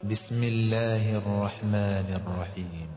بسم الله الرحمن الرحيم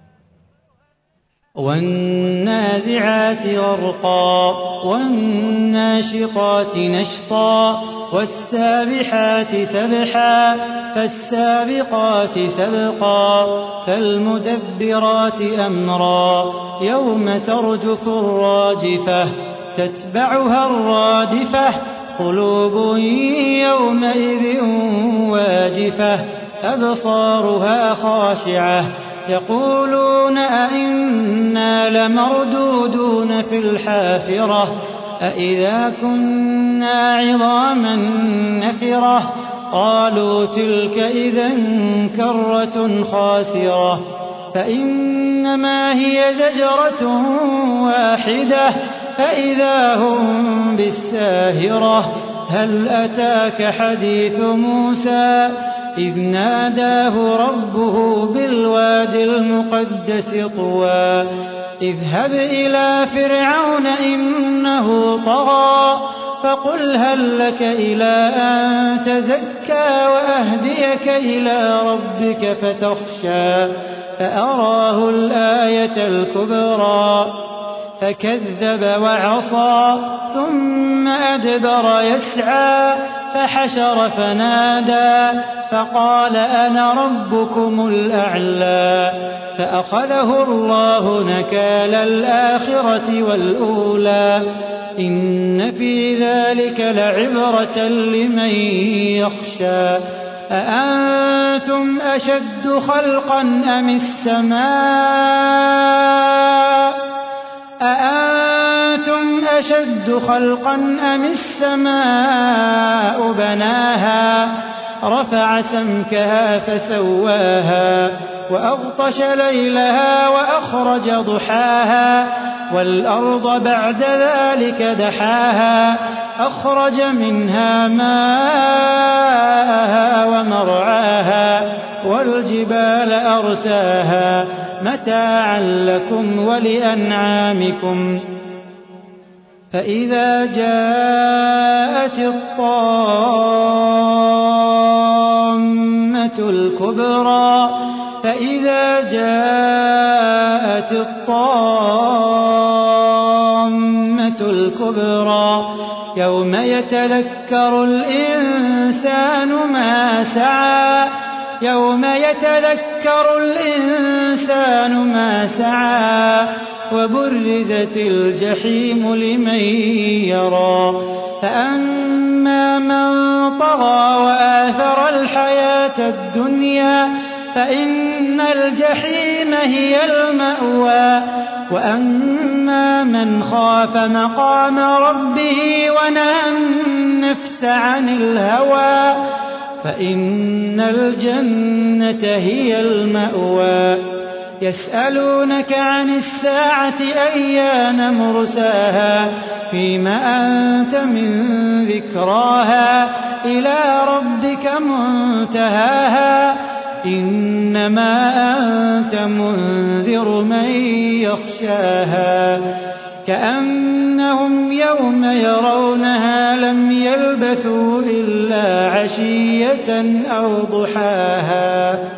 والنازعات غرقا والناشطات نشطا والسابحات سبحا فالسابقات سبقا فالمدبرات أمرا يوم ترجف الراجفة تتبعها الرادفة قلوب يومئذ واجفة أبصارها خاشعة يقولون أئنا لمردودون في الحافرة أئذا كنا عظاما نخرة قالوا تلك إذا كرة خاسرة فإنما هي زجرة واحدة فإذا هم بالساهرة هل أتاك حديث موسى إذ ناداه ربه بالواد المقدس طوى اذهب إلى فرعون إنه طغى فقل هل لك إلى أن تزكى وأهديك إلى ربك فتخشى فأراه الآية الكبرى فكذب وعصى ثم أدبر يسعى فحشر فنادى فقال أنا ربكم الأعلى فأخذه الله نكال الآخرة والأولى إن في ذلك لعبرة لمن يخشى أأنتم أشد خلقا أم السماء أأنتم أشد خلقا أم السماء بناها رفع سمكها فسواها وأغطش ليلها وأخرج ضحاها والأرض بعد ذلك دحاها أخرج منها ماءها ومرعاها والجبال أرساها متاعا لكم ولأنعامكم فإذا جاءت الطامة الكبرى يوم يتذكر الإنسان ما سعى وبرزت الجحيم لمن يرى فأما من طغى وآثر الحياة الدنيا فإن الجحيم هي المأوى وأما من خاف مقام ربه ونهى النفس عن الهوى فإن الجنة هي المأوى يسألونك عن الساعة أيان مرساها فيم أنت من ذكراها إلى ربك منتهاها إنما أنت منذر من يخشاها كأنهم يوم يرونها لم يلبثوا إلا عشية أو ضحاها